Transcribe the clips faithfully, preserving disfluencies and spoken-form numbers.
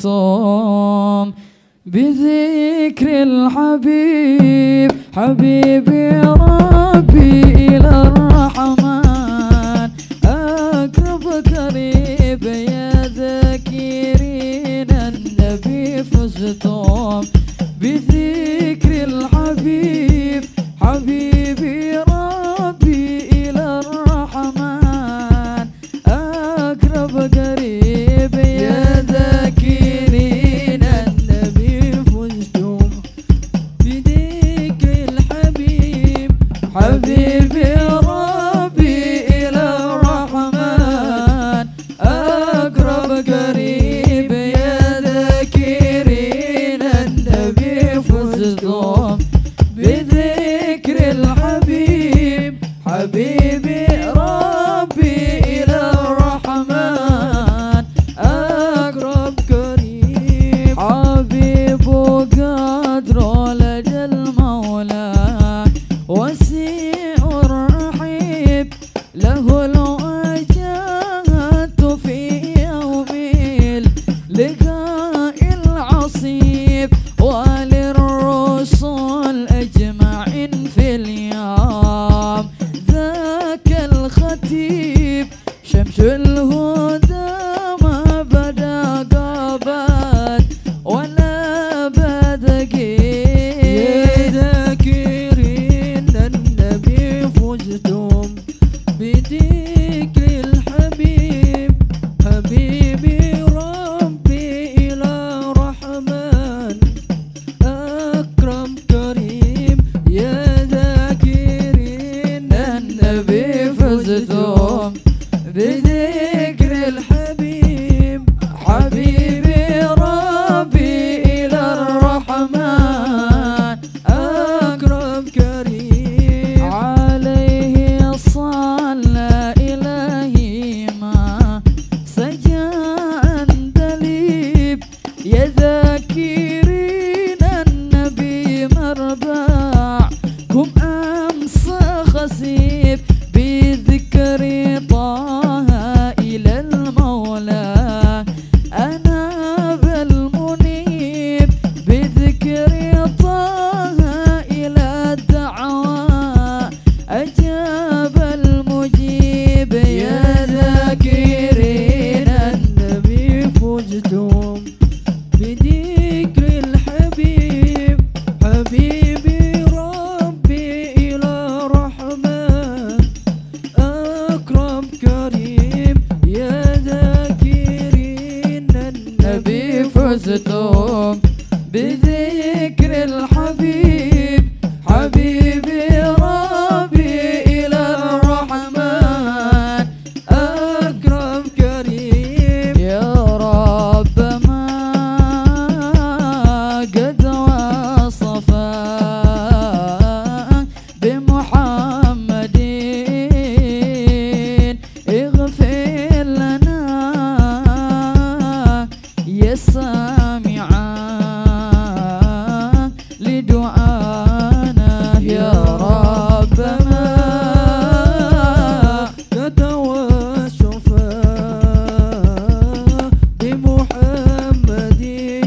فزتم بذكر الحبيب حبيبي ربي إلى الرحمن أقرب قريب يا ذاكرين النبي فزتم بذكر الحبيب حبيبي ربي إلى الرحمن أقرب قريب يا ذاكرين النبي فزتم بذكر الحبيب حبيبي ربي إلى الرحمن أقرب قريب يا ذاكرين النبي فزتم بذكر الحبيب حبيبي ربي إلى الرحمن أقرب قريب حبيب قدر لدى المولى وسيع الرحيب له الوجهات في يوم اللقاء العصيب وللرسل أجمعين في اليوم ذاك الخطيب شمس الهدى ما بدا قابت ولا بدقيت يا ذاكرين النبي فزتم بذكر الحبيب حبيبي ربي إلى الرحمن أكرم كريم يا ذاكرين النبي فزتم بذكر الحبيب حبيبي ربي إلى الرحمن أكرم كريم عليه صلى إلهي ما سجاء اندليب يا ذاكرين النبي مربعكم أمس خسيب بذكر طه إلى المولى أنا بالمنيب بذكر طه إلى الدعوة أجاب المجيب يا ذاكرين النبي فزتم بذكر الحبيب حبيبي ربي إلى الرحمن أكرم كريم يا ذاكرين النبي فزتم بذكر الحبيب حبيبي ربي إلى الرحمن أكرم كريم يا رب ما قد وصفا بمحمد اغفر لنا يا سامعا لدعانا يا رب ما يتوسفا بمحمد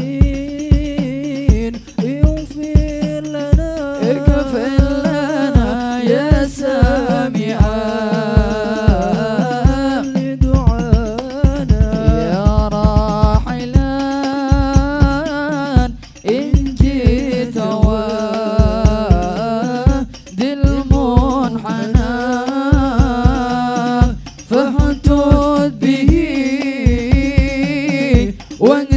اغفر لنا اغفر لنا يا سامعا لدعانا يا راحلا إن جئت واد المنحنى فاحتد به